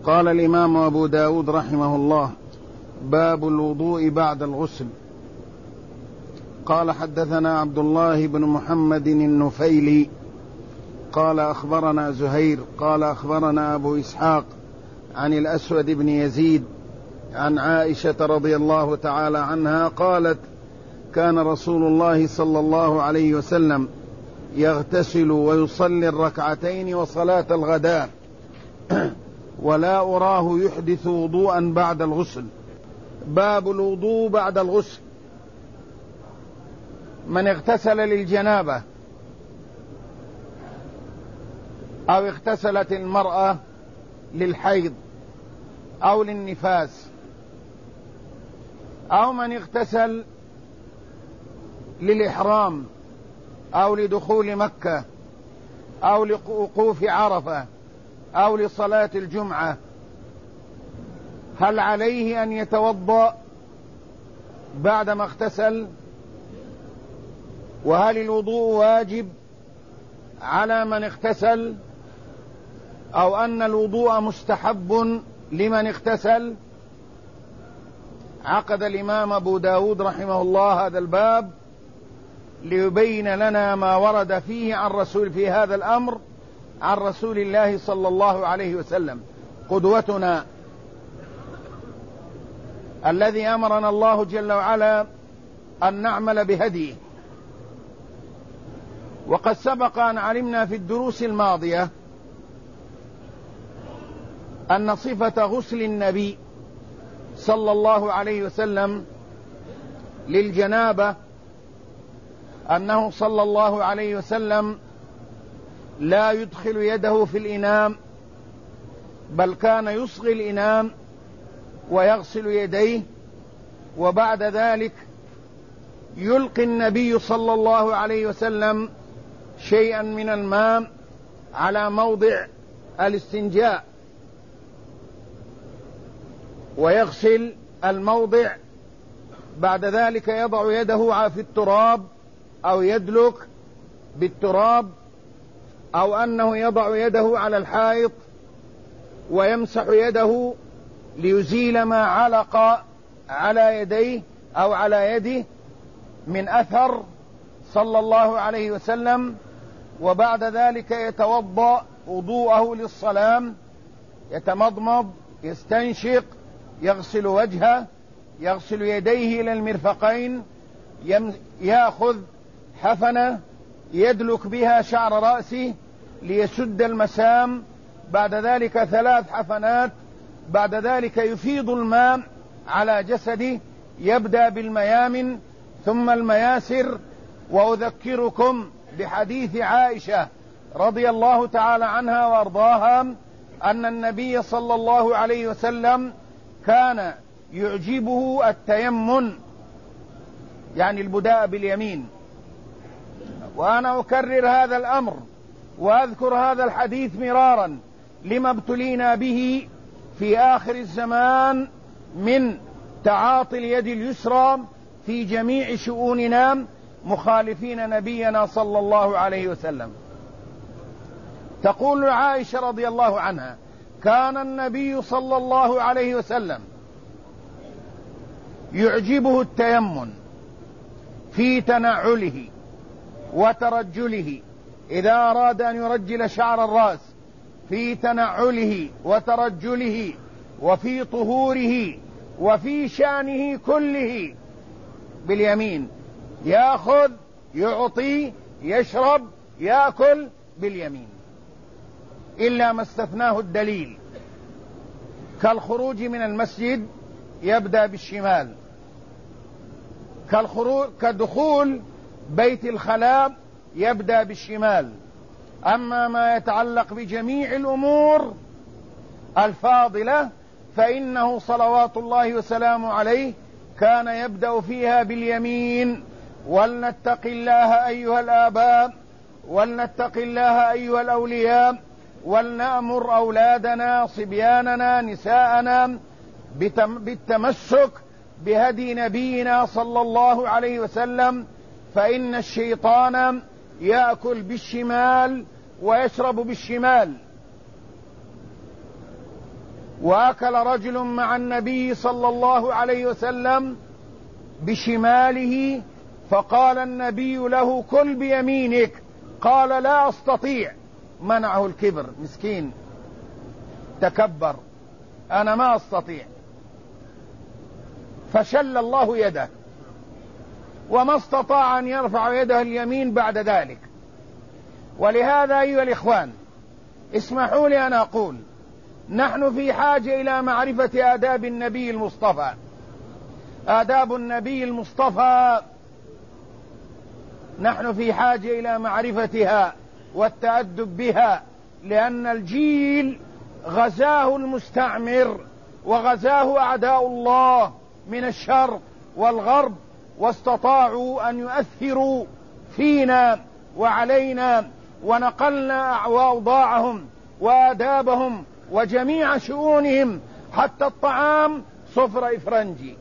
قال الإمام أبو داود رحمه الله: باب الوضوء بعد الغسل. قال: حدثنا عبد الله بن محمد النفيلي قال أخبرنا زهير قال أخبرنا أبو إسحاق عن الأسود بن يزيد عن عائشة رضي الله تعالى عنها قالت: كان رسول الله صلى الله عليه وسلم يغتسل ويصلي الركعتين وصلاة الغداء ولا أراه يحدث وضوءا بعد الغسل. باب الوضوء بعد الغسل. من اغتسل للجنابة أو اغتسلت المرأة للحيض أو للنفاس، أو من اغتسل للإحرام أو لدخول مكة أو لوقوف عرفة أو لصلاة الجمعة، هل عليه أن يتوضأ بعدما اغتسل؟ وهل الوضوء واجب على من اغتسل أو أن الوضوء مستحب لمن اغتسل؟ عقد الإمام أبو داود رحمه الله هذا الباب ليبين لنا ما ورد فيه عن رسول في هذا الأمر عن رسول الله صلى الله عليه وسلم قدوتنا الذي أمرنا الله جل وعلا أن نعمل بهديه. وقد سبق أن علمنا في الدروس الماضية أن صفة غسل النبي صلى الله عليه وسلم للجنابة أنه صلى الله عليه وسلم لا يدخل يده في الإناء، بل كان يصغي الإناء ويغسل يديه، وبعد ذلك يلقي النبي صلى الله عليه وسلم شيئا من الماء على موضع الاستنجاء ويغسل الموضع، بعد ذلك يضع يده في التراب أو يدلك بالتراب، أو أنه يضع يده على الحائط ويمسح يده ليزيل ما علق على يديه أو على يده من أثر صلى الله عليه وسلم، وبعد ذلك يتوضأ وضوءه للصلاة، يتمضمض، يستنشق، يغسل وجهه، يغسل يديه إلى المرفقين، يأخذ حفنة يدلك بها شعر رأسه ليسد المسام، بعد ذلك 3 حفنات، بعد ذلك يفيض الماء على جسده، يبدأ بالميامن ثم المياسر. وأذكركم بحديث عائشة رضي الله تعالى عنها وأرضاها أن النبي صلى الله عليه وسلم كان يعجبه التيمن، يعني البداء باليمين. وأنا أكرر هذا الأمر وأذكر هذا الحديث مرارا لما ابتلينا به في آخر الزمان من تعاطي اليد اليسرى في جميع شؤوننا مخالفين نبينا صلى الله عليه وسلم. تقول عائشة رضي الله عنها: كان النبي صلى الله عليه وسلم يعجبه التيمن في تنعله وترجله، إذا أراد أن يرجل شعر الرأس، في تنعله وترجله وفي طهوره وفي شأنه كله باليمين، يأخذ، يعطي، يشرب، يأكل باليمين، إلا ما استثناه الدليل، كالخروج من المسجد يبدأ بالشمال، كدخول بيت الخلاء يبدأ بالشمال. أما ما يتعلق بجميع الأمور الفاضلة فإنه صلوات الله وسلامه عليه كان يبدأ فيها باليمين. ولنتق الله أيها الآباء، ولنتق الله أيها الأولياء، ولنأمر أولادنا صبياننا نساءنا بالتمسك بهدي نبينا صلى الله عليه وسلم، فإن الشيطان يأكل بالشمال ويشرب بالشمال. وأكل رجل مع النبي صلى الله عليه وسلم بشماله، فقال النبي له: كل بيمينك. قال: لا أستطيع. منعه الكبر، مسكين تكبر، أنا ما أستطيع. فشل الله يده، وما استطاع أن يرفع يده اليمين بعد ذلك. ولهذا أيها الإخوان، اسمحوا لي أن أقول: نحن في حاجة إلى معرفة آداب النبي المصطفى. آداب النبي المصطفى نحن في حاجة إلى معرفتها والتأدب بها، لأن الجيل غزاه المستعمر وغزاه أعداء الله من الشرق والغرب، واستطاعوا أن يؤثروا فينا وعلينا، ونقلنا أوضاعهم وآدابهم وجميع شؤونهم، حتى الطعام صفر إفرنجي.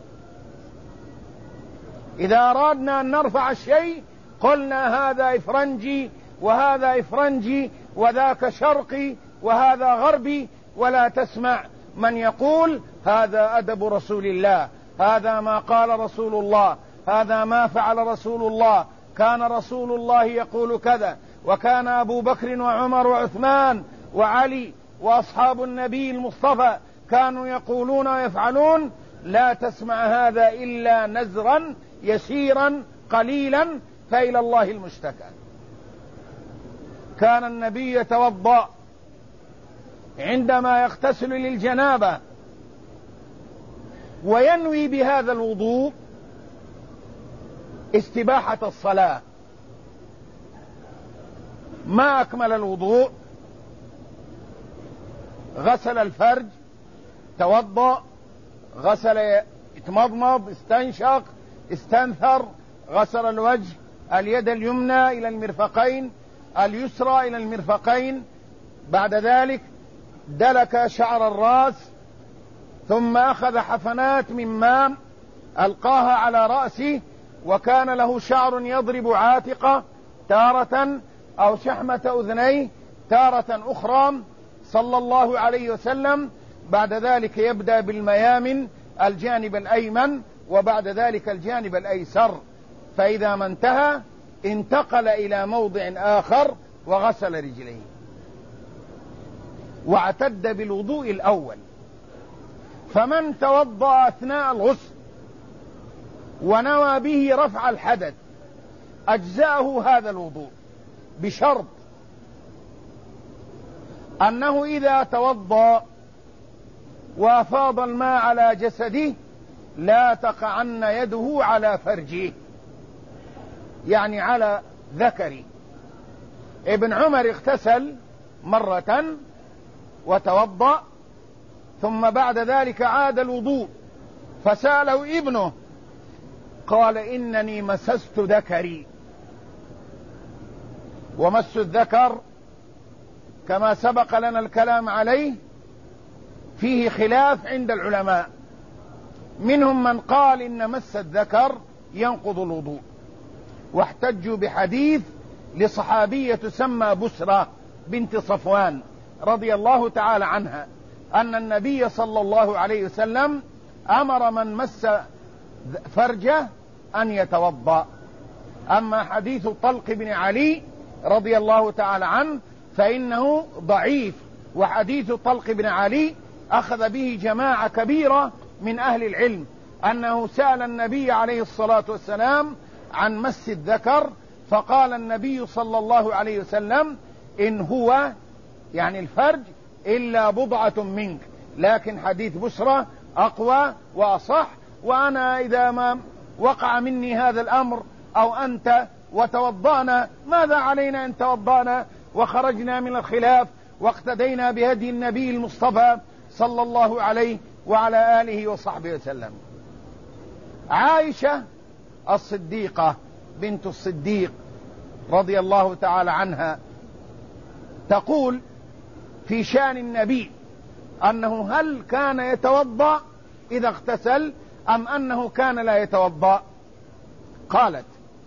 إذا أردنا أن نرفع الشيء قلنا هذا إفرنجي وهذا إفرنجي وذاك شرقي وهذا غربي، ولا تسمع من يقول هذا أدب رسول الله، هذا ما قال رسول الله، هذا ما فعل رسول الله، كان رسول الله يقول كذا، وكان أبو بكر وعمر وعثمان وعلي وأصحاب النبي المصطفى كانوا يقولون ويفعلون. لا تسمع هذا إلا نزرا يسيرا قليلا، فإلى الله المشتكى. كان النبي يتوضأ عندما يغتسل للجنابة، وينوي بهذا الوضوء استباحة الصلاة. ما أكمل الوضوء، غسل الفرج، توضأ، غسل، اتمضمض، استنشق، استنثر، غسل الوجه، اليد اليمنى إلى المرفقين، اليسرى إلى المرفقين، بعد ذلك دلك شعر الرأس، ثم أخذ حفنات من ماء ألقاها على رأسه، وكان له شعر يضرب عاتقه تارة أو شحمة أذنيه تارة أخرى صلى الله عليه وسلم. بعد ذلك يبدأ بالميامن الجانب الأيمن، وبعد ذلك الجانب الأيسر، فإذا ما انتهى انتقل إلى موضع آخر وغسل رجليه، واعتد بالوضوء الأول. فمن توضأ أثناء الغسل ونوى به رفع الحدث أجزأه هذا الوضوء، بشرط أنه إذا توضأ وأفاض الماء على جسده لا تقعن يده على فرجه، يعني على ذكره. ابن عمر اغتسل مرة وتوضأ، ثم بعد ذلك عاد الوضوء، فسأله ابنه قال: إنني مسست ذكري. ومس الذكر كما سبق لنا الكلام عليه فيه خلاف عند العلماء، منهم من قال إن مس الذكر ينقض الوضوء، واحتجوا بحديث لصحابية تسمى بسرة بنت صفوان رضي الله تعالى عنها أن النبي صلى الله عليه وسلم أمر من مس فرجه أن يتوضأ. أما حديث طلق بن علي رضي الله تعالى عنه فإنه ضعيف، وحديث طلق بن علي أخذ به جماعة كبيرة من أهل العلم، أنه سأل النبي عليه الصلاة والسلام عن مس الذكر، فقال النبي صلى الله عليه وسلم: إن هو يعني الفرج إلا بضعة منك. لكن حديث بسرة أقوى وأصح. وأنا إذا ما وقع مني هذا الأمر أو أنت وتوضأنا، ماذا علينا إن توضأنا وخرجنا من الخلاف واقتدينا بهدي النبي المصطفى صلى الله عليه وعلى آله وصحبه وسلم. عائشة الصديقة بنت الصديق رضي الله تعالى عنها تقول في شأن النبي أنه هل كان يتوضأ إذا اغتسل أم أنه كان لا يتوضأ؟ قالت: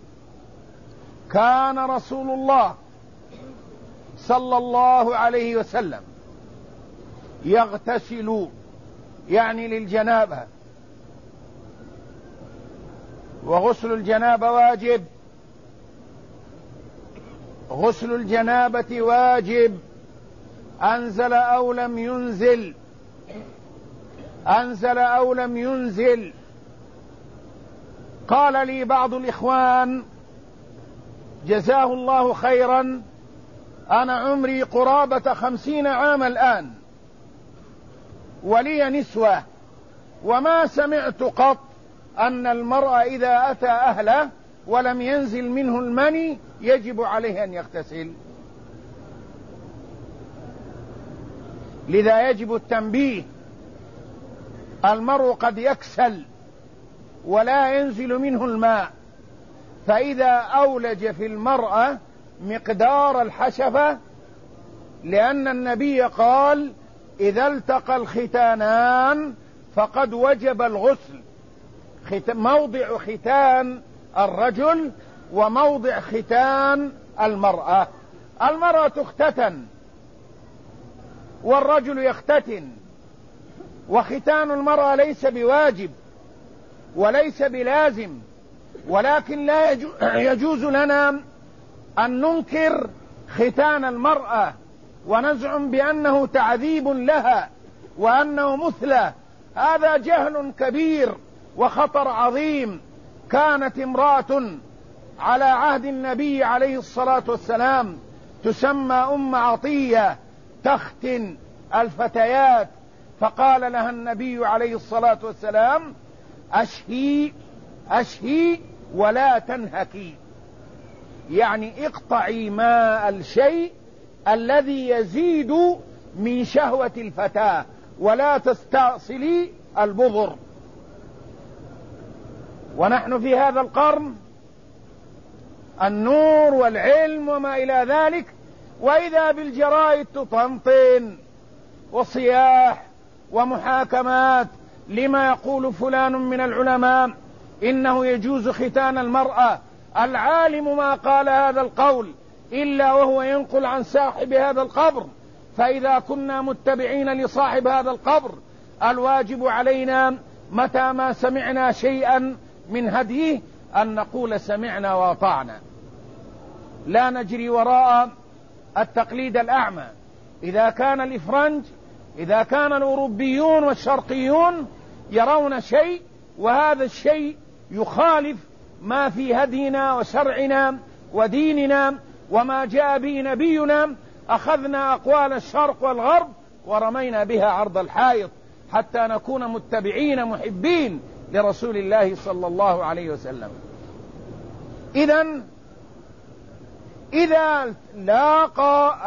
كان رسول الله صلى الله عليه وسلم يغتسل يعني للجنابة، وغسل الجنابة واجب، غسل الجنابة واجب، أنزل أو لم ينزل، أنزل أو لم ينزل. قال لي بعض الإخوان جزاه الله خيرا: أنا عمري قرابة 50 عاما الآن ولي نسوة، وما سمعت قط أن المرء إذا أتى أهله ولم ينزل منه المني يجب عليه أن يغتسل. لذا يجب التنبيه. المرء قد يكسل ولا ينزل منه الماء، فإذا أولج في المرأة مقدار الحشفة، لأن النبي قال: إذا التقى الختانان فقد وجب الغسل. موضع ختان الرجل وموضع ختان المرأة. المرأة تختتن والرجل يختتن، وختان المرأة ليس بواجب وليس بلازم، ولكن لا يجوز لنا أن ننكر ختان المرأة ونزعم بأنه تعذيب لها وأنه مثلى. هذا جهل كبير وخطر عظيم. كانت امرأة على عهد النبي عليه الصلاة والسلام تسمى أم عطية تختن الفتيات، فقال لها النبي عليه الصلاة والسلام: أشهي أشهي ولا تنهكي، يعني اقطعي ماء الشيء الذي يزيد من شهوة الفتاة ولا تستأصلي البذر. ونحن في هذا القرن النور والعلم وما إلى ذلك، وإذا بالجرائد تطنطن وصياح ومحاكمات لما يقول فلان من العلماء إنه يجوز ختان المرأة. العالم ما قال هذا القول إلا وهو ينقل عن صاحب هذا القبر، فإذا كنا متبعين لصاحب هذا القبر الواجب علينا متى ما سمعنا شيئا من هديه أن نقول سمعنا وأطعنا، لا نجري وراء التقليد الأعمى. إذا كان الإفرنج، إذا كان الأوروبيون والشرقيون يرون شيء وهذا الشيء يخالف ما في هدينا وشرعنا وديننا وما جاء به نبينا، أخذنا أقوال الشرق والغرب ورمينا بها عرض الحائط حتى نكون متبعين محبين لرسول الله صلى الله عليه وسلم. إذا لاقى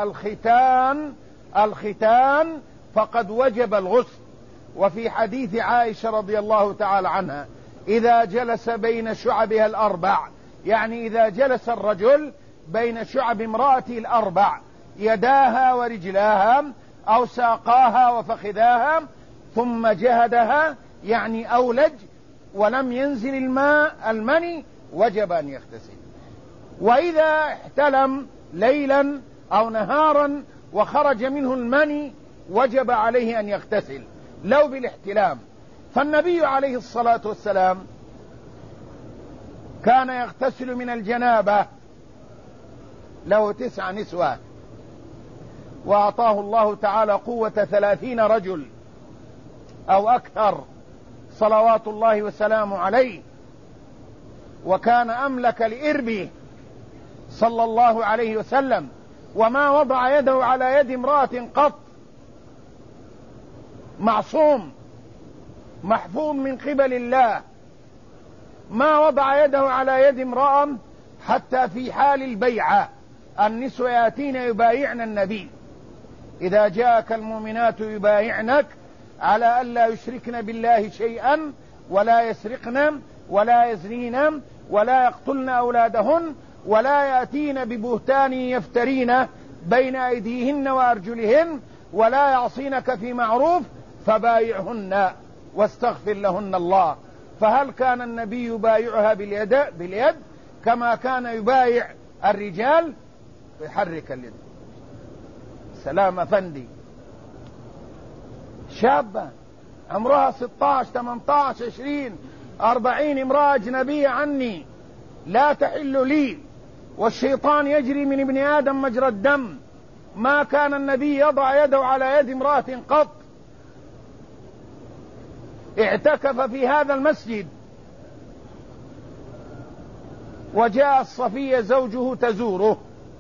الختان فقد وجب الغسل. وفي حديث عائشة رضي الله تعالى عنها: إذا جلس بين شعبها الأربع، يعني إذا جلس الرجل بين شعب امرأته الأربع، يداها ورجلاها أو ساقاها وفخذاها، ثم جهدها يعني أولج ولم ينزل المني، وجب أن يغتسل. وإذا احتلم ليلا أو نهارا وخرج منه المني وجب عليه أن يغتسل لو بالاحتلام. فالنبي عليه الصلاة والسلام كان يغتسل من الجنابة، له 9 نسوة، وأعطاه الله تعالى قوة 30 رجل أو أكثر صلوات الله وسلامه عليه، وكان أملك لإربه صلى الله عليه وسلم، وما وضع يده على يد امرأة قط، معصوم محفوظ من قبل الله، ما وضع يده على يد امرأة حتى في حال البيعة. النسوة يأتين يبايعن النبي: إذا جاءك المؤمنات يبايعنك على ألا يشركن بالله شيئا ولا يسرقن ولا يزنين ولا يقتلن أولادهن ولا يأتين ببهتان يفترين بين أيديهن وأرجلهن ولا يعصينك في معروف فبايعهن واستغفر لهن الله. فهل كان النبي يبايعها باليد كما كان يبايع الرجال؟ يحرك اليد. سلام أفندي، شابة عمرها 16 18 20 40 امرأة أجنبية عني لا تحل لي، والشيطان يجري من ابن آدم مجرى الدم، ما كان النبي يضع يده على يد امرأة قط. اعتكف في هذا المسجد، وجاء صفية زوجه تزوره،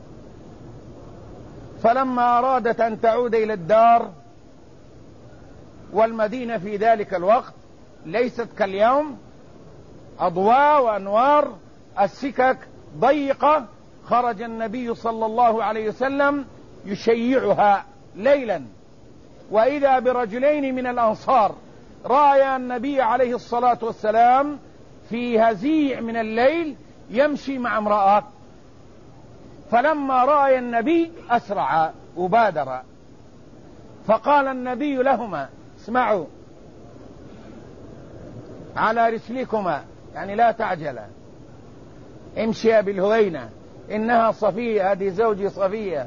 فلما أرادت أن تعود إلى الدار، والمدينة في ذلك الوقت ليست كاليوم، أضواء وأنوار، السكك ضيقة، خرج النبي صلى الله عليه وسلم يشيعها ليلا، وإذا برجلين من الأنصار رأى النبي عليه الصلاة والسلام في هزيع من الليل يمشي مع امرأة، فلما رأى النبي أسرع وبادر، فقال النبي لهما: اسمعوا على رسلكما، يعني لا تعجلا، امشيا بالهوينة، إنها صفية، هذه زوجي صفية،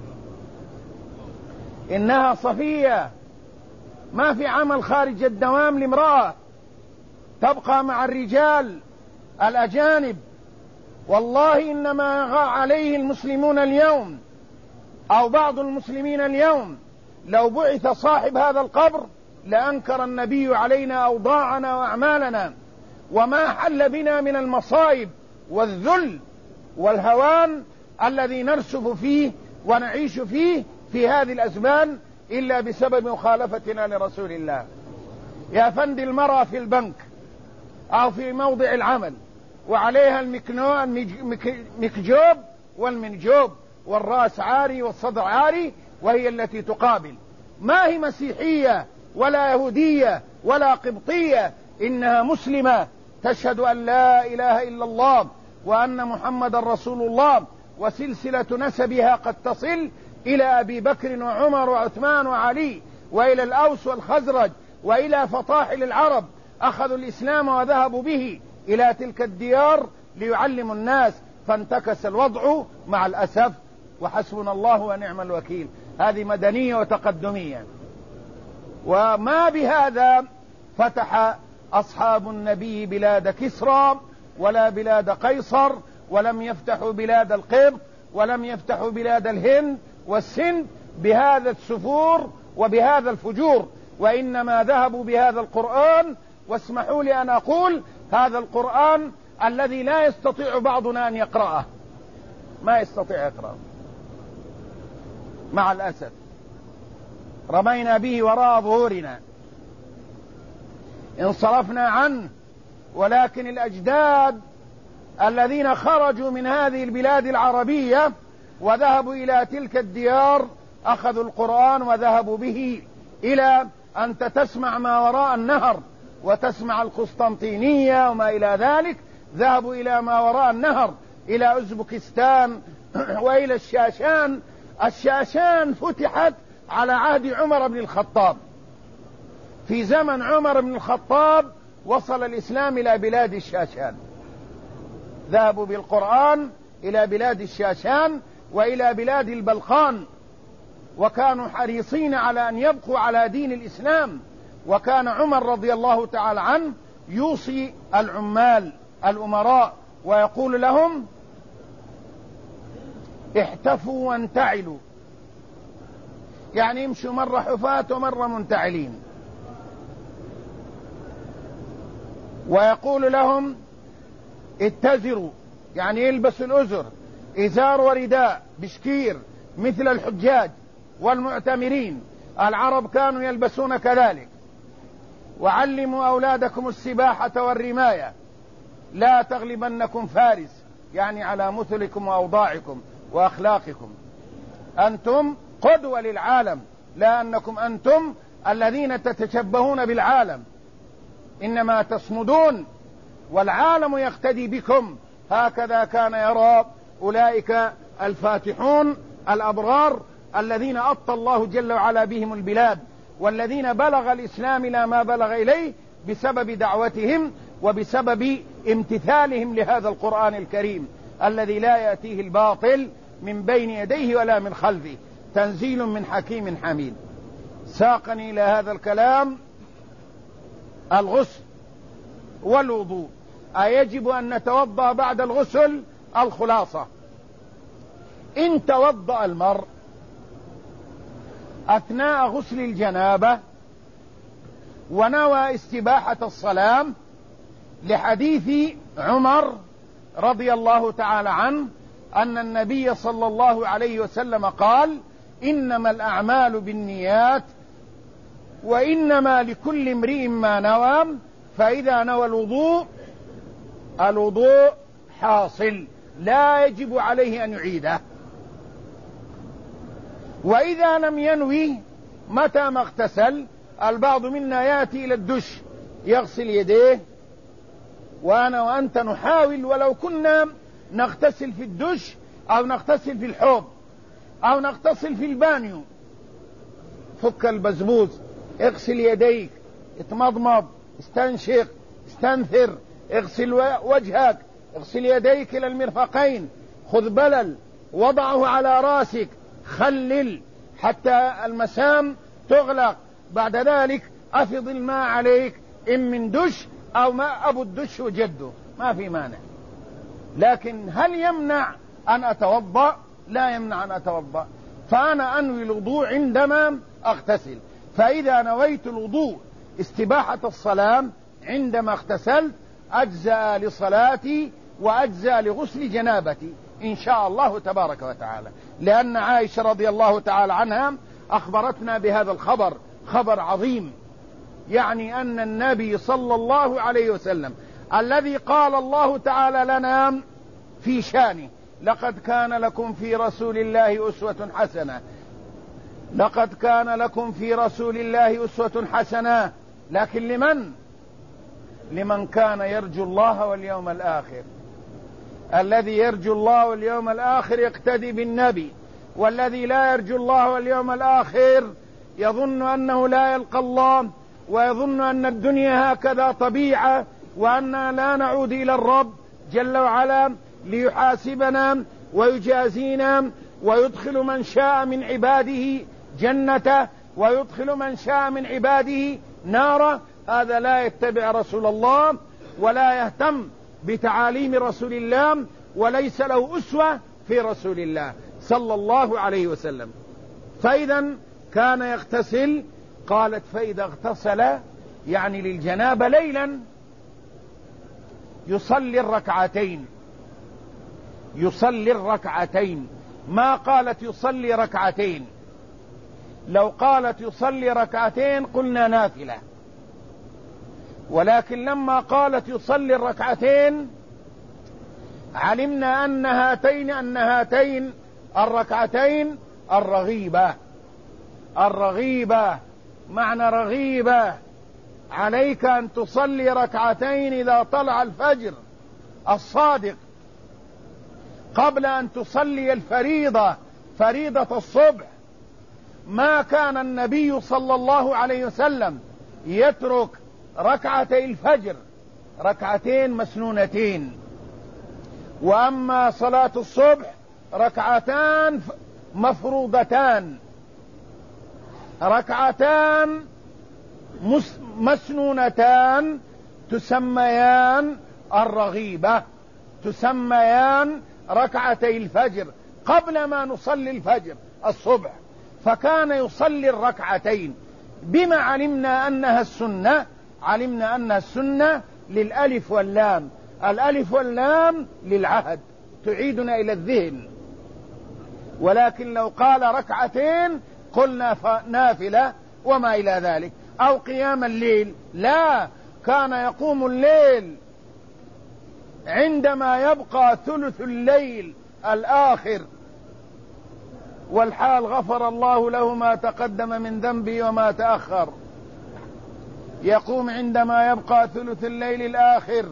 إنها صفية، ما في عمل خارج الدوام لامرأة تبقى مع الرجال الأجانب. والله إنما يغى عليه المسلمون اليوم أو بعض المسلمين اليوم، لو بعث صاحب هذا القبر لأنكر النبي علينا أوضاعنا وأعمالنا، وما حل بنا من المصائب والذل والهوان الذي نرسف فيه ونعيش فيه في هذه الأزمان إلا بسبب مخالفتنا لرسول الله. يا فندي، المرأة في البنك أو في موضع العمل وعليها المكجوب والمنجوب والرأس عاري والصدر عاري، وهي التي تقابل، ما هي مسيحية ولا يهودية ولا قبطية، إنها مسلمة تشهد أن لا إله إلا الله وأن محمد رسول الله، وسلسلة نسبها قد تصل إلى أبي بكر وعمر وعثمان وعلي، وإلى الأوس والخزرج، وإلى فطاحل العرب، أخذوا الإسلام وذهبوا به إلى تلك الديار ليعلموا الناس، فانتكس الوضع مع الأسف، وحسبنا الله ونعم الوكيل. هذه مدنية وتقدمية. وما بهذا فتح أصحاب النبي بلاد كسرى ولا بلاد قيصر، ولم يفتحوا بلاد القبط، ولم يفتحوا بلاد الهند والسند بهذا السفور وبهذا الفجور، وإنما ذهبوا بهذا القرآن. واسمحوا لي أن أقول هذا القرآن الذي لا يستطيع بعضنا أن يقرأه، ما يستطيع يقرأه مع الأسف، رمينا به وراء ظهورنا، انصرفنا عنه. ولكن الأجداد الذين خرجوا من هذه البلاد العربية وذهبوا إلى تلك الديار أخذوا القرآن وذهبوا به إلى أنت تسمع ما وراء النهر وتسمع القسطنطينية وما إلى ذلك، ذهبوا إلى ما وراء النهر، إلى أوزبكستان وإلى الشاشان. الشاشان فتحت على عهد عمر بن الخطاب، في زمن عمر بن الخطاب وصل الإسلام إلى بلاد الشاشان، ذهبوا بالقرآن إلى بلاد الشاشان وإلى بلاد البلقان، وكانوا حريصين على أن يبقوا على دين الإسلام. وكان عمر رضي الله تعالى عنه يوصي العمال الأمراء ويقول لهم: احتفوا وانتعلوا، يعني يمشوا مرة حفاة ومرة منتعلين. ويقول لهم: اتزروا، يعني يلبسوا الأزر، إزار ورداء بشكير مثل الحجاج والمعتمرين، العرب كانوا يلبسون كذلك. وعلموا أولادكم السباحة والرماية، لا تغلبنكم فارس، يعني على مثلكم وأوضاعكم وأخلاقكم، أنتم قدوة للعالم، لا أنكم أنتم الذين تتشبهون بالعالم، إنما تصمدون والعالم يقتدي بكم. هكذا كان يرى أولئك الفاتحون الأبرار الذين أطى الله جل وعلا بهم البلاد، والذين بلغ الإسلام إلى ما بلغ إليه بسبب دعوتهم وبسبب امتثالهم لهذا القرآن الكريم الذي لا يأتيه الباطل من بين يديه ولا من خلفه، تنزيل من حكيم حميد. ساقني إلى هذا الكلام الغسل والوضوء. أيجب أن نتوضأ بعد الغسل؟ الخلاصة: إن توضأ المرء أثناء غسل الجنابة ونوى استباحة الصلاة لحديث عمر رضي الله تعالى عنه أن النبي صلى الله عليه وسلم قال: إنما الأعمال بالنيات وإنما لكل امرئ ما نوى، فإذا نوى الوضوء حاصل لا يجب عليه أن يعيده. وإذا لم ينوي متى ما اغتسل، البعض منا يأتي إلى الدش يغسل يديه، وأنا وأنت نحاول ولو كنا نغتسل في الدش أو نغتسل في الحوض أو نغتسل في البانيو. فك البزبوز، اغسل يديك، اتمضمض، استنشق، استنثر، اغسل وجهك، اغسل يديك إلى المرفقين، خذ بلل وضعه على راسك، خلل حتى المسام تغلق، بعد ذلك أفض الماء عليك إن من دش أو ماء أبو الدش وجده، ما في مانع. لكن هل يمنع أن أتوضأ؟ لا يمنع أن أتوضأ. فأنا أنوي الوضوء عندما أغتسل، فإذا نويت الوضوء استباحة الصلاة عندما اغتسلت أجزأ لصلاتي وأجزأ لغسل جنابتي إن شاء الله تبارك وتعالى، لأن عائشة رضي الله تعالى عنها أخبرتنا بهذا الخبر، خبر عظيم، يعني أن النبي صلى الله عليه وسلم الذي قال الله تعالى لنا في شانه: لقد كان لكم في رسول الله أسوة حسنة، لقد كان لكم في رسول الله أسوة حسنة، لكن لمن كان يرجو الله واليوم الآخر. الذي يرجو الله واليوم الآخر يقتدي بالنبي، والذي لا يرجو الله واليوم الآخر يظن أنه لا يلقى الله، ويظن أن الدنيا هكذا طبيعة، وأننا لا نعود إلى الرب جل وعلا ليحاسبنا ويجازينا ويدخل من شاء من عباده جنته ويدخل من شاء من عباده ناره. هذا لا يتبع رسول الله ولا يهتم بتعاليم رسول الله، وليس له أسوة في رسول الله صلى الله عليه وسلم. فإذا كان يغتسل، قالت: فإذا اغتسل يعني للجنابة ليلا يصلي الركعتين، ما قالت يصلي ركعتين. لو قالت يصلي ركعتين قلنا نافلة، ولكن لما قالت يصلي الركعتين علمنا أن هاتين الركعتين الرغيبة، معنى رغيبة، عليك أن تصلي ركعتين إذا طلع الفجر الصادق قبل أن تصلي الفريضة، فريضة الصبح. ما كان النبي صلى الله عليه وسلم يترك ركعتي الفجر، ركعتين مسنونتين. وأما صلاة الصبح ركعتان مفروضتان، ركعتان مسنونتان تسميان الرغيبة، تسميان ركعتي الفجر قبل ما نصلي الفجر الصبح. فكان يصلي الركعتين، بما علمنا أنها السنة، علمنا أنها السنة للألف واللام، الألف واللام للعهد تعيدنا إلى الذهن. ولكن لو قال ركعتين قلنا نافلة وما إلى ذلك، أو قيام الليل. لا، كان يقوم الليل عندما يبقى ثلث الليل الآخر، والحال غفر الله له ما تقدم من ذنبه وما تأخر. يقوم عندما يبقى ثلث الليل الآخر،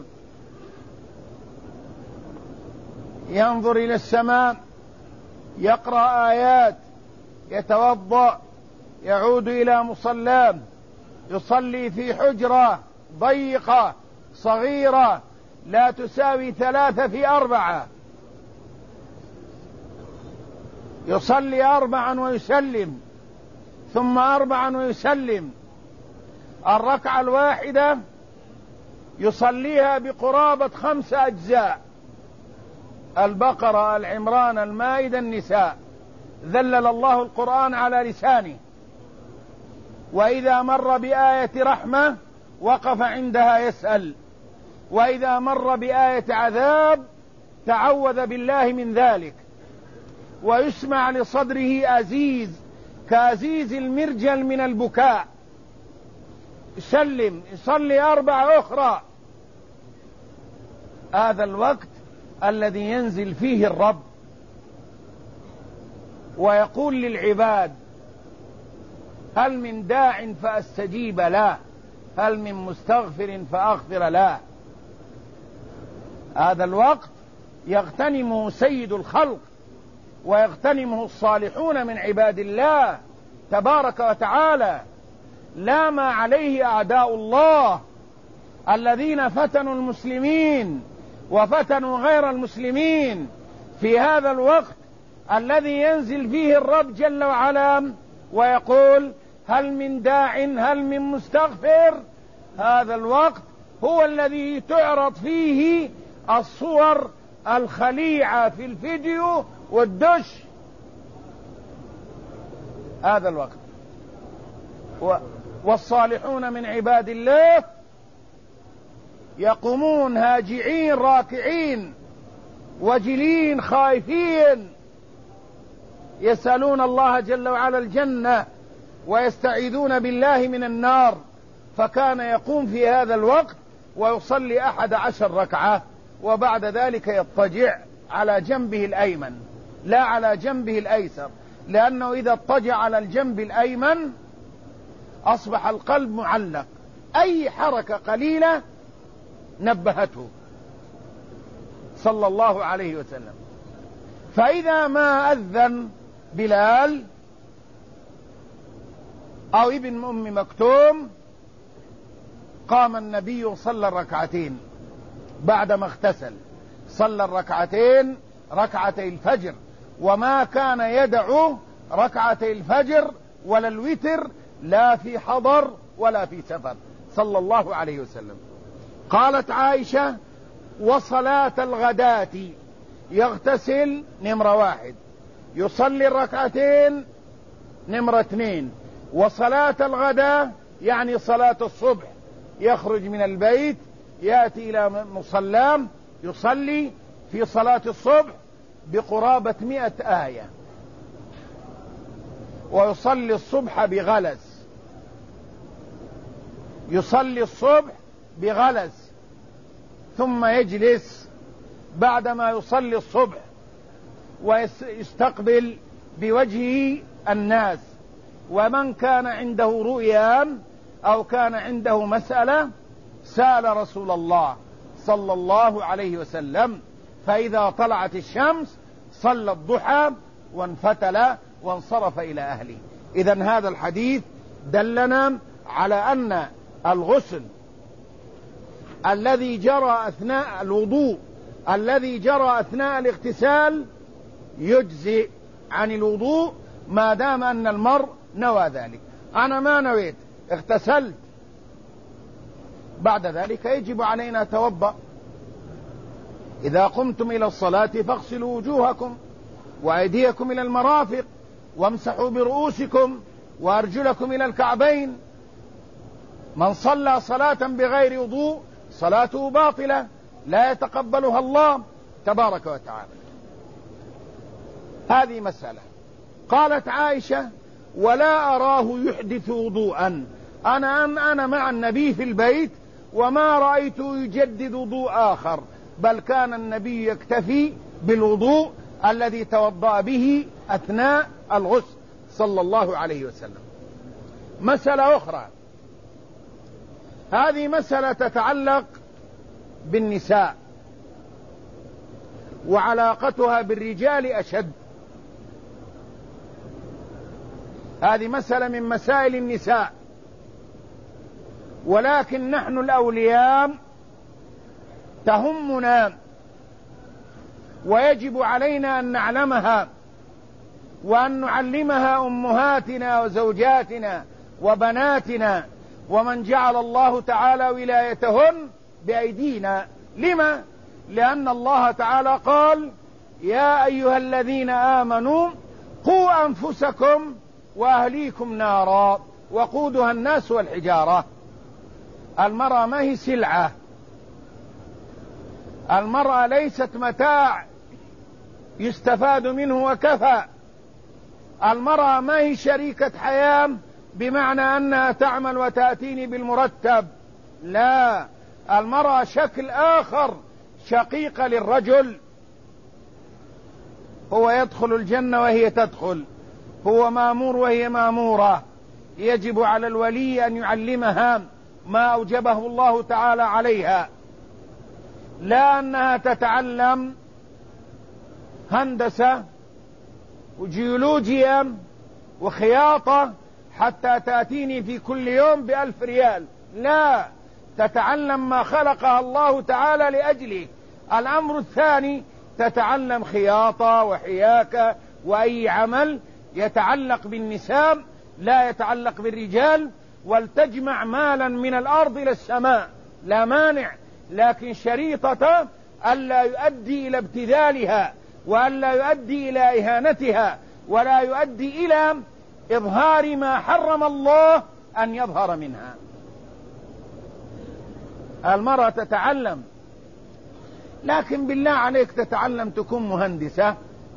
ينظر إلى السماء، يقرأ آيات، يتوضأ، يعود إلى مصلاه، يصلي في حجرة ضيقة صغيرة لا تساوي 3 في 4، يصلي 4 ويسلم، ثم 4 ويسلم، الركعة الواحدة يصليها بقرابة 5 أجزاء: البقرة، العمران، المائدة، النساء. ذلل الله القرآن على لسانه. وإذا مر بآية رحمة وقف عندها يسأل، وإذا مر بآية عذاب تعوذ بالله من ذلك. ويسمع لصدره أزيز كأزيز المرجل من البكاء. يسلم، يصلي 4 أخرى. هذا الوقت الذي ينزل فيه الرب ويقول للعباد: هل من داع فأستجيب له، هل من مستغفر فأغفر له. هذا الوقت يغتنمه سيد الخلق ويغتنمه الصالحون من عباد الله تبارك وتعالى، لا ما عليه أعداء الله الذين فتنوا المسلمين وفتنوا غير المسلمين في هذا الوقت الذي ينزل فيه الرب جل وعلا ويقول: هل من داع، هل من مستغفر. هذا الوقت هو الذي تعرض فيه الصور الخليعة في الفيديو والدش. هذا الوقت والصالحون من عباد الله يقومون هاجعين راكعين وجلين خائفين، يسألون الله جل وعلا الجنة ويستعيذون بالله من النار. فكان يقوم في هذا الوقت ويصلي 11 ركعة، وبعد ذلك يضطجع على جنبه الأيمن لا على جنبه الأيسر، لأنه إذا اضطجع على الجنب الأيمن أصبح القلب معلق، أي حركة قليلة نبهته صلى الله عليه وسلم. فإذا ما أذن بلال أو ابن أم مكتوم قام النبي وصلى الركعتين بعدما اغتسل، صلى الركعتين ركعتي الفجر، وما كان يدع ركعتي الفجر ولا الوتر لا في حضر ولا في سفر صلى الله عليه وسلم. قالت عائشة: وصلاة الغداة يغتسل 1، يصلي الركعتين 2، وصلاة الغداء يعني صلاة الصبح يخرج من البيت يأتي إلى مصلاه يصلي في صلاة الصبح بقرابة 100 آية، ويصلي الصبح بغلس، يصلي الصبح بغلس، ثم يجلس بعدما يصلي الصبح ويستقبل بوجهه الناس، ومن كان عنده رؤيا أو كان عنده مسألة سأل رسول الله صلى الله عليه وسلم. فإذا طلعت الشمس صلى الضحى وانفتل وانصرف إلى أهله. إذن هذا الحديث دلنا على أن الغسل الذي جرى أثناء الوضوء الذي جرى أثناء الاغتسال يجزئ عن الوضوء ما دام أن المرء نوى ذلك. أنا ما نويت، اغتسلت، بعد ذلك يجب علينا توضأ. إذا قمتم إلى الصلاة فاغسلوا وجوهكم وأيديكم إلى المرافق وامسحوا برؤوسكم وأرجلكم إلى الكعبين. من صلى صلاة بغير وضوء صلاته باطلة لا يتقبلها الله تبارك وتعالى. هذه مسألة. قالت عائشة: ولا أراه يحدث وضوءا، أنا مع النبي في البيت وما رأيته يجدد وضوء آخر، بل كان النبي يكتفي بالوضوء الذي توضأ به أثناء الغسل صلى الله عليه وسلم. مسألة أخرى، هذه مسألة تتعلق بالنساء وعلاقتها بالرجال أشد. هذه مسألة من مسائل النساء، ولكن نحن الأولياء تهمنا ويجب علينا أن نعلمها وأن نعلمها أمهاتنا وزوجاتنا وبناتنا ومن جعل الله تعالى ولايتهن بأيدينا. لما؟ لأن الله تعالى قال: يا أيها الذين آمنوا قوا أنفسكم وأهليكم نارا وقودها الناس والحجارة. المرأة ما هي سلعة، المرأة ليست متاع يستفاد منه وكفى. المرأة ما هي شريكة حياة بمعنى أنها تعمل وتأتيني بالمرتب، لا، المرأة شكل آخر، شقيقة للرجل. هو يدخل الجنة وهي تدخل، هو مامور وهي مامورة. يجب على الولي أن يعلمها ما أوجبه الله تعالى عليها، لا أنها تتعلم هندسة وجيولوجيا وخياطة حتى تأتيني في كل يوم ب1000 ريال، لا، تتعلم ما خلقها الله تعالى لأجله. الأمر الثاني تتعلم خياطة وحياكة وأي عمل يتعلق بالنساء لا يتعلق بالرجال، ولتجمع مالا من الأرض إلى السماء لا مانع، لكن شريطة ألا يؤدي إلى ابتذالها، وألا يؤدي إلى إهانتها، ولا يؤدي إلى إظهار ما حرم الله أن يظهر منها. المرأة تتعلم، لكن بالله عليك تتعلم تكون مهندسة.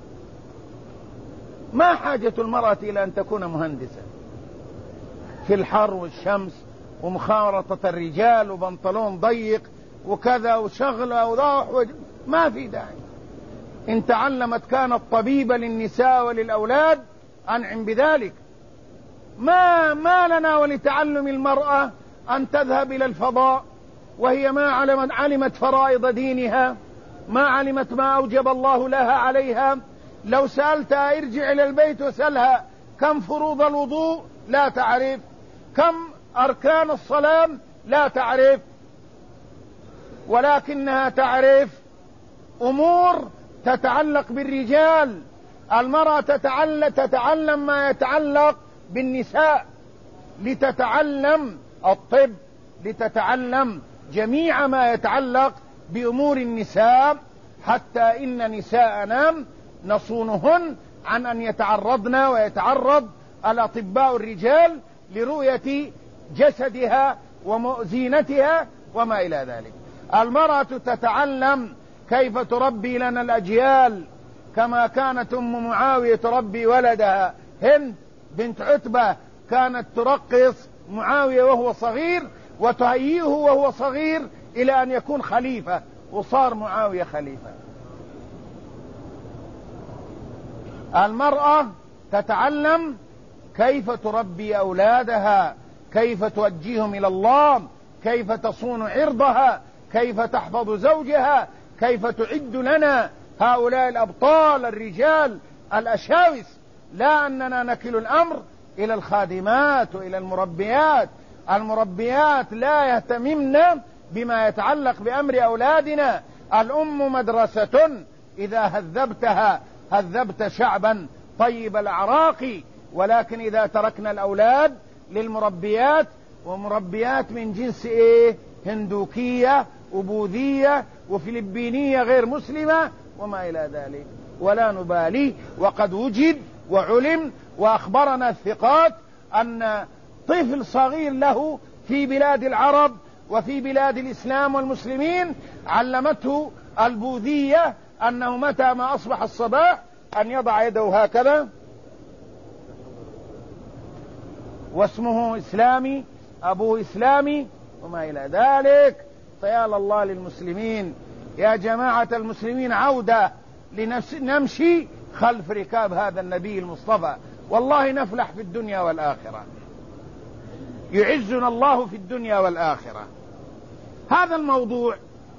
ما حاجة المرأة إلى أن تكون مهندسة في الحر والشمس ومخالطة الرجال وبنطلون ضيق وكذا وشغلة وضوح، ما في داعي. إن تعلمت كانت طبيبة للنساء وللأولاد، أنعم بذلك. ما لنا ولتعلم المرأة أن تذهب إلى الفضاء وهي ما علمت فرائض دينها، ما علمت ما أوجب الله لها عليها. لو سألتها ارجع إلى البيت وسألها كم فروض الوضوء لا تعرف، كم أركان الصلاة لا تعرف، ولكنها تعرف أمور تتعلق بالرجال. المرأة تتعلم ما يتعلق بالنساء، لتتعلم الطب، لتتعلم جميع ما يتعلق بأمور النساء، حتى إن نساءنا نصونهن عن أن يتعرضن ويتعرض الأطباء الرجال لرؤية جسدها وزينتها وما إلى ذلك. المرأة تتعلم كيف تربي لنا الأجيال، كما كانت أم معاوية تربي ولدها. هند بنت عتبة كانت ترقص معاوية وهو صغير وتهيئه وهو صغير إلى أن يكون خليفة، وصار معاوية خليفة. المرأة تتعلم كيف تربي أولادها، كيف توجههم إلى الله، كيف تصون عرضها، كيف تحفظ زوجها، كيف تعد لنا هؤلاء الأبطال الرجال الأشاوس. لا أننا نكل الأمر إلى الخادمات وإلى المربيات. المربيات لا يهتممن بما يتعلق بأمر أولادنا. الأم مدرسة، إذا هذبتها هذبت شعبا طيب الأعراق. ولكن إذا تركنا الأولاد للمربيات، ومربيات من جنس هندوكية وبوذية وفلبينية غير مسلمة وما إلى ذلك، ولا نبالي. وقد وجد وعلم وأخبرنا الثقات أن طفل صغير له في بلاد العرب وفي بلاد الإسلام والمسلمين علمته البوذية أنه متى ما أصبح الصباح أن يضع يده هكذا، واسمه إسلامي، أبوه إسلامي وما إلى ذلك. فيا الله للمسلمين، يا جماعة المسلمين، عودة لنمشي خلف ركاب هذا النبي المصطفى، والله نفلح في الدنيا والآخرة، يعزنا الله في الدنيا والآخرة. هذا الموضوع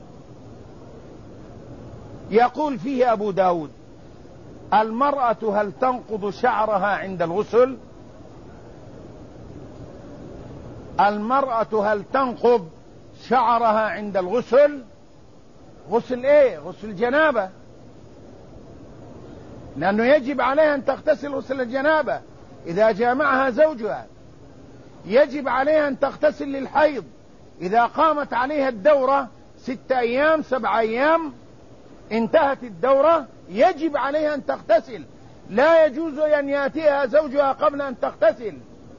يقول فيه أبو داود: المرأة هل تنقض شعرها عند الغسل؟ المرأة هل تنقض شعرها عند الغسل؟ غسل ايه؟ غسل جنابة، لأنه يجب عليها أن تغتسل غسل الجنابة إذا جامعها زوجها. يجب عليها أن تغتسل للحيض. إذا قامت عليها الدورة 6 أيام 7 أيام انتهت الدورة يجب عليها أن تغتسل، لا يجوز أن يأتيها زوجها قبل أن تغتسل.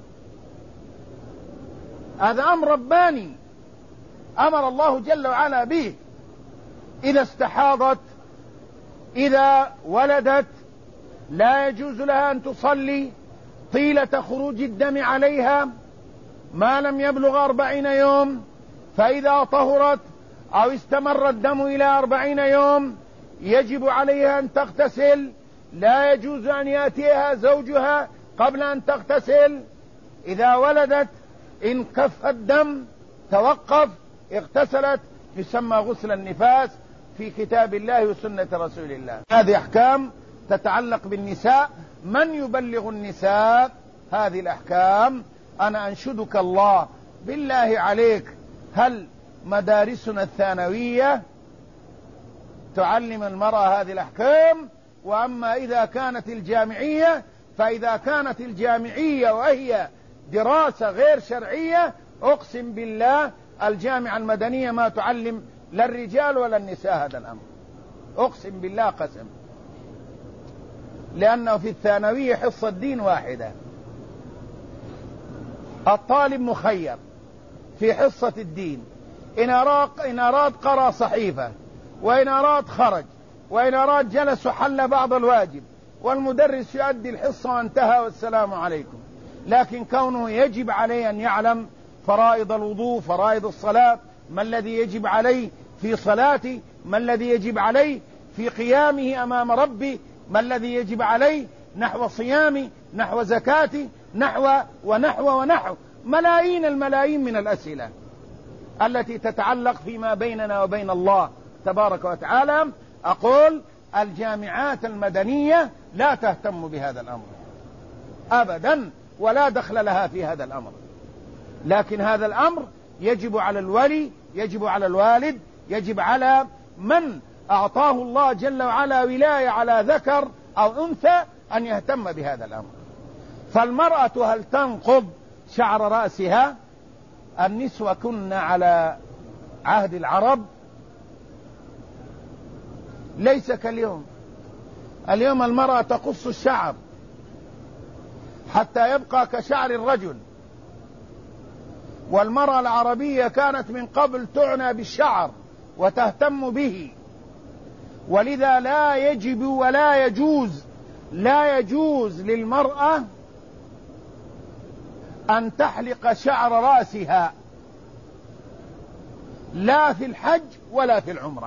هذا أمر رباني أمر الله جل وعلا به. إذا استحاضت إذا ولدت لا يجوز لها أن تصلي طيلة خروج الدم عليها ما لم يبلغ 40 يوم، فإذا طهرت أو استمر الدم إلى 40 يوم يجب عليها أن تغتسل، لا يجوز أن يأتيها زوجها قبل أن تغتسل. إذا ولدت إن كف الدم توقف اغتسلت، يسمى غسل النفاس في كتاب الله وسنة رسول الله. هذه أحكام تتعلق بالنساء. من يبلغ النساء هذه الأحكام؟ أنا أنشدك الله بالله عليك، هل مدارسنا الثانوية تعلم المرأة هذه الأحكام؟ وأما إذا كانت الجامعية، فإذا كانت الجامعية وهي دراسة غير شرعية أقسم بالله الجامعة المدنية ما تعلم لا الرجال ولا النساء هذا الأمر، أقسم بالله قسم، لأنه في الثانوية حصة الدين واحدة. الطالب مخير في حصة الدين، إن أراد قرأ صحيفة، وإن أراد خرج، وإن أراد جلس وحل بعض الواجب، والمدرس يؤدي الحصة وانتهى والسلام عليكم. لكن كونه يجب عليه أن يعلم فرائض الوضوء، فرائض الصلاة، ما الذي يجب عليه في صلاته، ما الذي يجب عليه في قيامه أمام ربه، ما الذي يجب عليه نحو صيامه، نحو زكاته، نحو ملايين الملايين من الأسئلة التي تتعلق فيما بيننا وبين الله تبارك وتعالى. أقول الجامعات المدنية لا تهتم بهذا الأمر أبدا، ولا دخل لها في هذا الأمر. لكن هذا الأمر يجب على الولي، يجب على الوالد، يجب على من أعطاه الله جل وعلا ولاية على ذكر أو أنثى أن يهتم بهذا الأمر. فالمرأة هل تنقض شعر رأسها؟ النسوة كنا على عهد العرب، ليس كاليوم. اليوم المرأة تقص الشعر حتى يبقى كشعر الرجل، والمرأة العربية كانت من قبل تعنى بالشعر وتهتم به، ولذا لا يجب ولا يجوز، لا يجوز للمرأة أن تحلق شعر رأسها لا في الحج ولا في العمرة.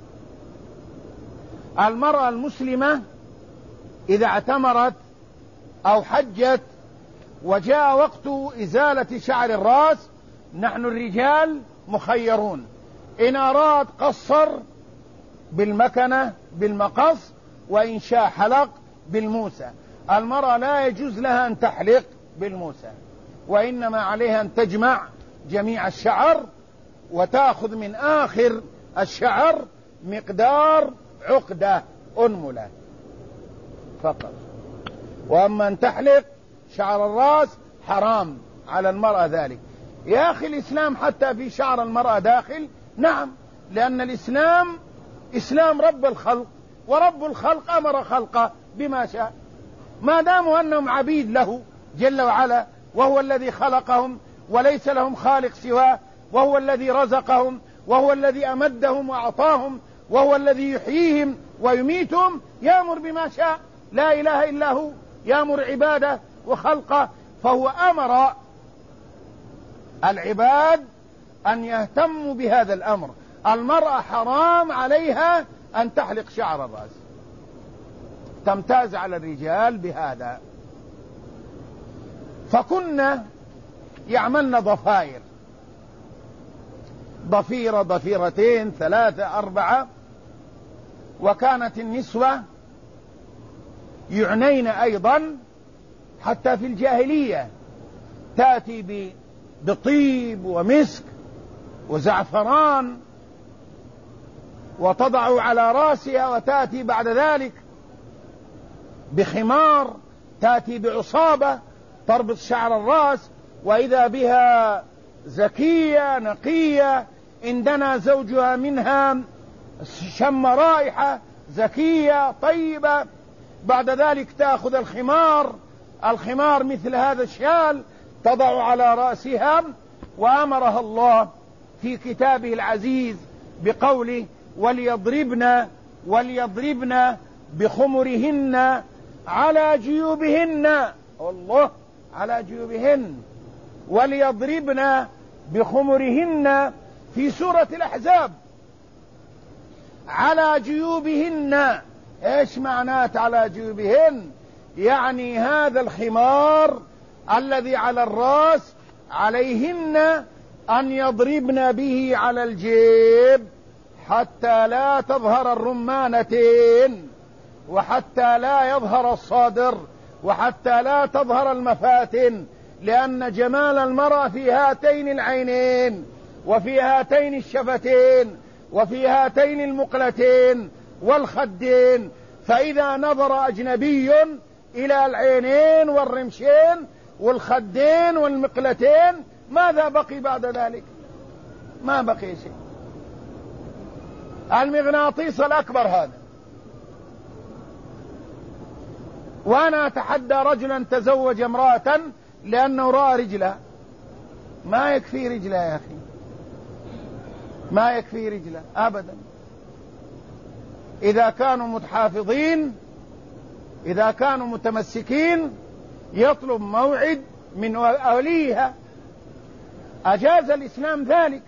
المرأة المسلمة إذا اعتمرت أو حجت وجاء وقت إزالة شعر الرأس، نحن الرجال مخيرون، إن أراد قصر بالمكنة بالمقص، وإن شاء حلق بالموسى. المرأة لا يجوز لها أن تحلق بالموسى، وإنما عليها أن تجمع جميع الشعر وتأخذ من آخر الشعر مقدار عقدة أنملة فقط. وأما أن تحلق شعر الرأس حرام على المرأة ذلك. يا أخي الإسلام حتى في شعر المرأة داخل، نعم، لأن الإسلام إسلام رب الخلق، ورب الخلق أمر خلقه بما شاء، ما داموا أنهم عبيد له جل وعلا، وهو الذي خلقهم وليس لهم خالق سواه، وهو الذي رزقهم، وهو الذي أمدهم وأعطاهم، وهو الذي يحييهم ويميتهم، يأمر بما شاء، لا إله إلا هو، يأمر عباده وخلقه. فهو أمر العباد أن يهتموا بهذا الأمر. المرأة حرام عليها أن تحلق شعر الرأس، تمتاز على الرجال بهذا. فكنا يعملن ضفائر، ضفيرة، ضفيرتين، 3، 4. وكانت النسوة يعنين أيضا حتى في الجاهلية، تأتي بطيب ومسك وزعفران وتضع على رأسها، وتأتي بعد ذلك بخمار، تأتي بعصابة تربط شعر الرأس وإذا بها زكية نقية، إن دنا زوجها منها شم رائحة زكية طيبة. بعد ذلك تأخذ الخمار مثل هذا الشال تضع على رأسها، وأمرها الله في كتابه العزيز بقوله وليضربن بخمرهن على جيوبهن. الله، على جيوبهن، وليضربن بخمرهن في سورة الأحزاب على جيوبهن. ايش معنات على جيوبهن؟ يعني هذا الخمار الذي على الرأس عليهن أن يضربن به على الجيب حتى لا تظهر الرمانتين، وحتى لا يظهر الصدر، وحتى لا تظهر المفاتن، لأن جمال المرأة في هاتين العينين، وفي هاتين الشفتين، وفي هاتين المقلتين والخدين. فإذا نظر أجنبي إلى العينين والرمشين والخدين والمقلتين ماذا بقي بعد ذلك؟ ما بقي شيء. المغناطيس الأكبر هذا. وأنا أتحدى رجلا تزوج امرأة لأنه رأى رجلها. ما يكفي رجلها يا أخي، ما يكفي رجلها أبدا. إذا كانوا متحافظين، إذا كانوا متمسكين، يطلب موعد من وليها. أجاز الإسلام ذلك،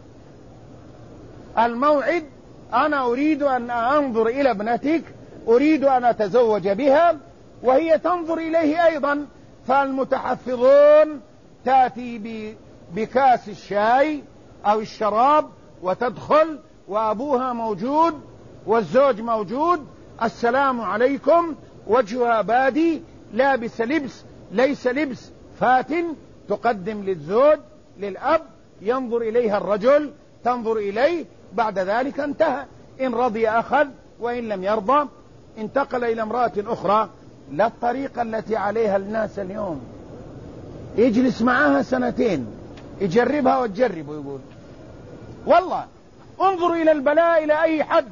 الموعد. أنا أريد أن أنظر إلى ابنتك، أريد أن أتزوج بها، وهي تنظر إليه أيضا. فالمتحفظون تأتي بكاس الشاي أو الشراب وتدخل، وأبوها موجود والزوج موجود. السلام عليكم، وجهها بادي، لابس لبس ليس لبس فاتن، تقدم للزوج للأب، ينظر إليها الرجل، تنظر إليه. بعد ذلك انتهى. إن رضي أخذ، وإن لم يرضى انتقل إلى امرأة أخرى. لا الطريقة التي عليها الناس اليوم، يجلس معها سنتين يجربها وتجرب، ويقول والله انظر إلى البلاء إلى أي حد،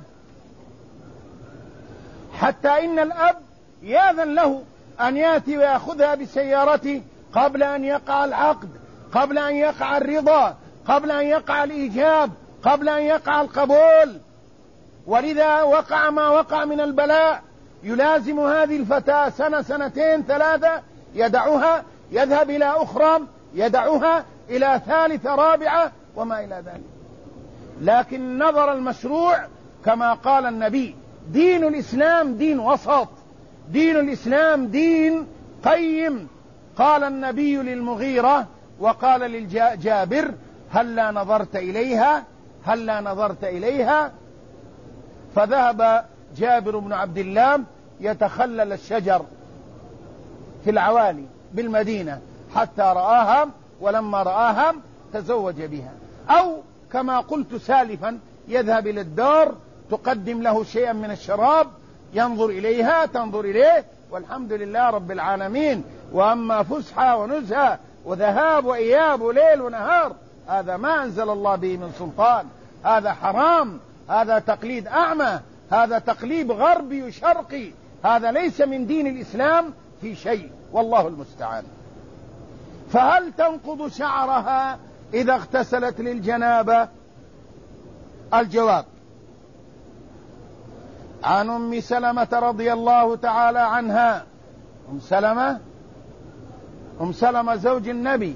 حتى إن الأب يأذن له أن يأتي ويأخذها بسيارته قبل أن يقع العقد، قبل أن يقع الرضا، قبل أن يقع الإيجاب، قبل أن يقع القبول. ولذا وقع ما وقع من البلاء. يلازم هذه الفتاة سنة، سنتين، ثلاثة، يدعها، يذهب إلى أخرى، يدعها إلى ثالثة، رابعة، وما إلى ذلك. لكن النظر المشروع كما قال النبي: دين الإسلام دين وسط، دين الإسلام دين قيم. قال النبي للمغيرة وقال للجابر: هلا نظرت إليها؟ هلا نظرت إليها؟ فذهب جابر بن عبد الله يتخلل الشجر في العوالي بالمدينة حتى رآها، ولما رآها تزوج بها. أو كما قلت سالفا، يذهب إلى الدار، تقدم له شيئا من الشراب، ينظر إليها، تنظر إليه، والحمد لله رب العالمين. وأما فسحة ونزهة وذهاب وإياب وليل ونهار، هذا ما أنزل الله به من سلطان، هذا حرام، هذا تقليد أعمى، هذا تقليد غربي وشرقي، هذا ليس من دين الإسلام في شيء، والله المستعان. فهل تنقض شعرها إذا اغتسلت للجنابة؟ الجواب: عن أم سلمة رضي الله تعالى عنها. أم سلمة زوج النبي،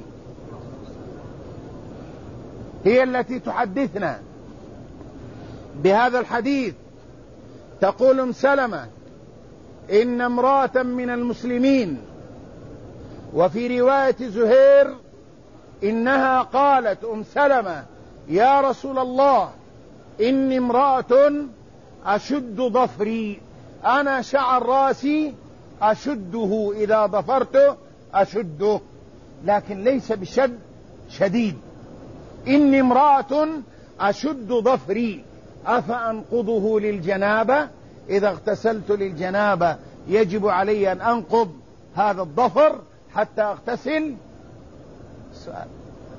هي التي تحدثنا بهذا الحديث. تقول أم سلمة: إن امرأة من المسلمين، وفي رواية زهير إنها قالت أم سلمة: يا رسول الله، إني امرأة أشد ضفري، أنا شعر راسي أشده، إذا ضفرته أشده، لكن ليس بشد شديد. إني امرأة أشد ضفري أفأنقضه للجنابة؟ إذا اغتسلت للجنابة يجب علي أن أنقض هذا الضفر حتى أغتسل؟ السؤال.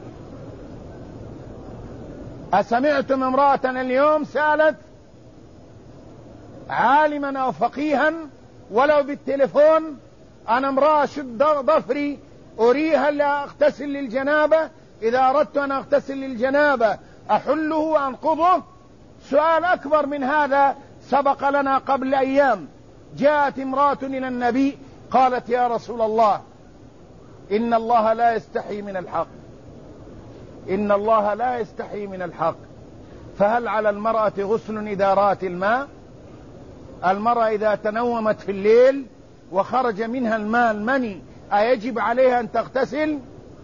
أسمعتم امرأة اليوم سألت عالما أو فقيها ولو بالتليفون: أنا امرأة شد ضفري أريها لا أغتسل للجنابة، إذا أردت أن أغتسل للجنابة أحله وأنقضه؟ سؤال أكبر من هذا سبق لنا قبل أيام. جاءت امرأة إلى النبي قالت: يا رسول الله، إن الله لا يستحي من الحق، إن الله لا يستحي من الحق، فهل على المرأة غسل إذا رأت الماء؟ المرأة إذا تنومت في الليل وخرج منها الماء المني أيجب عليها أن تغتسل؟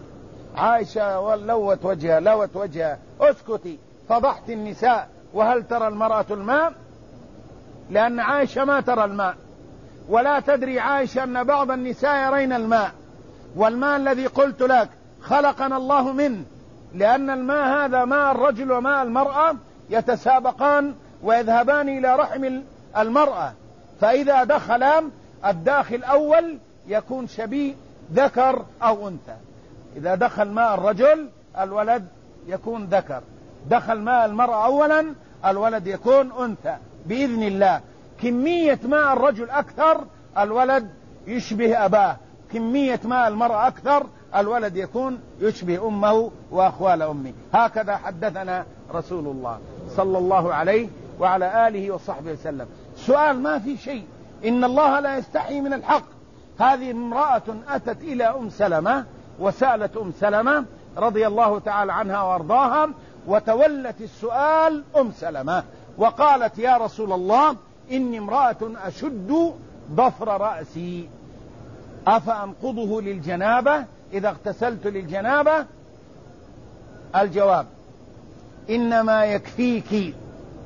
عائشة لوت وجهها: اسكتي، فضحت النساء، وهل ترى المرأة الماء؟ لأن عائشة ما ترى الماء، ولا تدري عائشة أن بعض النساء يرين الماء، والماء الذي قلت لك خلقنا الله منه، لأن الماء هذا ماء الرجل وماء المرأة يتسابقان ويذهبان إلى رحم المرأة، فإذا دخل الداخل الأول يكون شبيه ذكر أو أنثى. إذا دخل ماء الرجل الولد يكون ذكر، دخل ماء المرأة أولا الولد يكون أنثى بإذن الله. كمية ماء الرجل أكثر الولد يشبه أباه، كمية ماء المرأة أكثر الولد يكون يشبه أمه وأخوال أمه. هكذا حدثنا رسول الله صلى الله عليه وعلى آله وصحبه وسلم. سؤال ما في شيء، إن الله لا يستحي من الحق. هذه امرأة أتت إلى أم سلمة وسألت أم سلمة رضي الله تعالى عنها وارضاها، وتولت السؤال أم سلمة وقالت: يا رسول الله، إني امرأة أشد ضفر رأسي، أفأنقضه للجنابة إذا اغتسلت للجنابة؟ الجواب: إنما يكفيك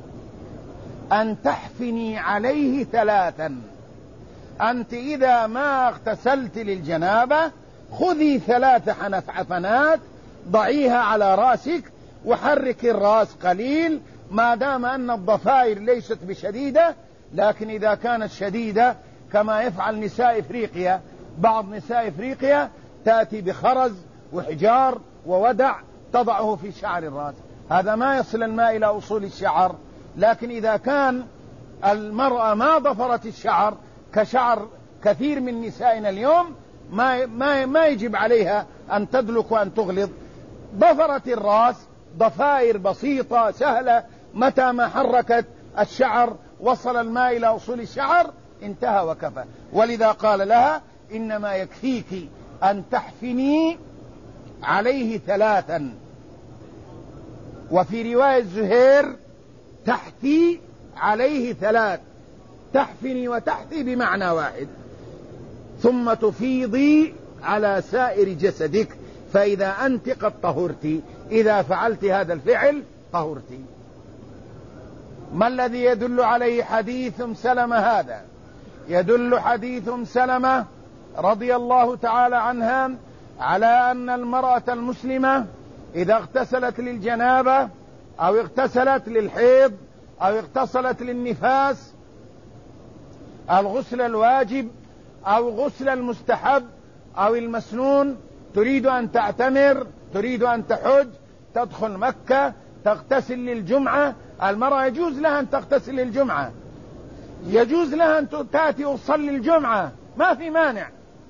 أن تحفني عليه 3. أنت إذا ما اغتسلت للجنابة خذي 3 حفنات ضعيها على رأسك وحرك الرأس قليل، ما دام أن الضفائر ليست بشديدة. لكن إذا كانت شديدة كما يفعل نساء إفريقيا، بعض نساء إفريقيا تأتي بخرز وحجار وودع تضعه في شعر الرأس، هذا ما يصل الماء إلى أصول الشعر. لكن إذا كان المرأة ما ضفرت الشعر كشعر كثير من نسائنا اليوم، ما يجب عليها أن تدلك وأن تغلظ. ضفرت الرأس ضفائر بسيطة سهلة، متى ما حركت الشعر وصل الماء إلى أصول الشعر انتهى وكفى. ولذا قال لها: إنما يكفيك أن تحفني عليه 3. وفي رواية زهير: تحتي عليه 3. تحفني وتحتي بمعنى واحد. ثم تفيضي على سائر جسدك، فإذا أنت قد طهرت، إذا فعلت هذا الفعل طهرت. ما الذي يدل عليه حديث سلمة هذا؟ يدل حديث سلمة رضي الله تعالى عنها على أن المرأة المسلمة إذا اغتسلت للجنابة أو اغتسلت للحيض أو اغتسلت للنفاس، الغسل الواجب أو غسل المستحب أو المسنون، تريد أن تعتمر، تريد أن تحج، تدخل مكة، تغتسل للجمعة. المرأة يجوز لها أن تغتسل للجمعة، يجوز لها أن تأتي وتصلي الجمعة، ما في مانع،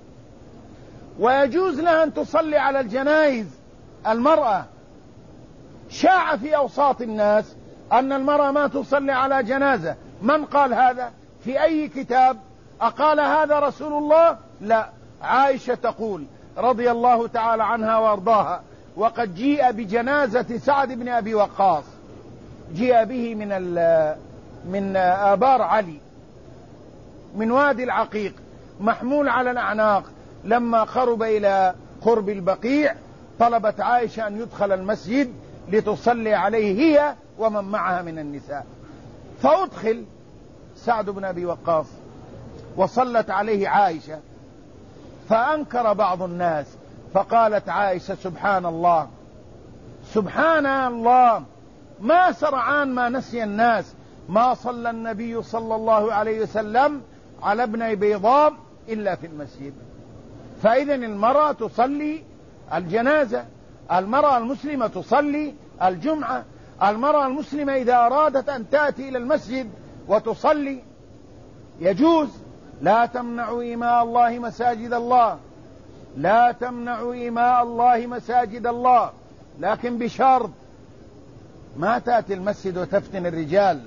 ويجوز لها أن تصلي على الجنائز. المرأة شاع في أوساط الناس أن المرأة ما تصلي على جنازة. من قال هذا؟ في أي كتاب؟ أقال هذا رسول الله؟ لا. عائشة تقول رضي الله تعالى عنها وارضاها: وقد جيء بجنازة سعد بن أبي وقاص، جيء به من آبار علي من وادي العقيق محمول على الأعناق. لما قرب إلى قرب البقيع طلبت عائشة أن يدخل المسجد لتصلي عليه هي ومن معها من النساء، فأدخل سعد بن أبي وقاص وصلت عليه عائشة، فأنكر بعض الناس، فقالت عائشة: سبحان الله، سبحان الله، ما سرعان ما نسي الناس ما صلى النبي صلى الله عليه وسلم على ابن بيضاء إلا في المسجد. فإذن المرأة تصلي الجنازة المرأة المسلمة تصلي الجمعة. المرأة المسلمة إذا أرادت أن تأتي إلى المسجد وتصلي يجوز. لا تمنعوا إماء الله مساجد الله، لا تمنعوا إماء الله مساجد الله، لكن بشرط ما تأتي المسجد وتفتن الرجال،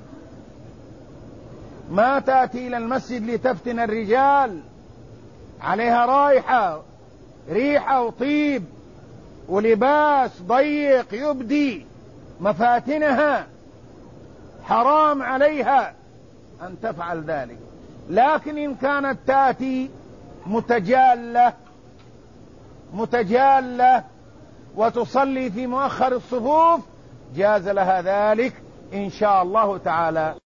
ما تأتي إلى المسجد لتفتن الرجال، عليها ريحة وطيب ولباس ضيق يبدي مفاتنها، حرام عليها أن تفعل ذلك. لكن إن كانت تأتي متجالة وتصلي في مؤخر الصفوف جاز لها ذلك إن شاء الله تعالى.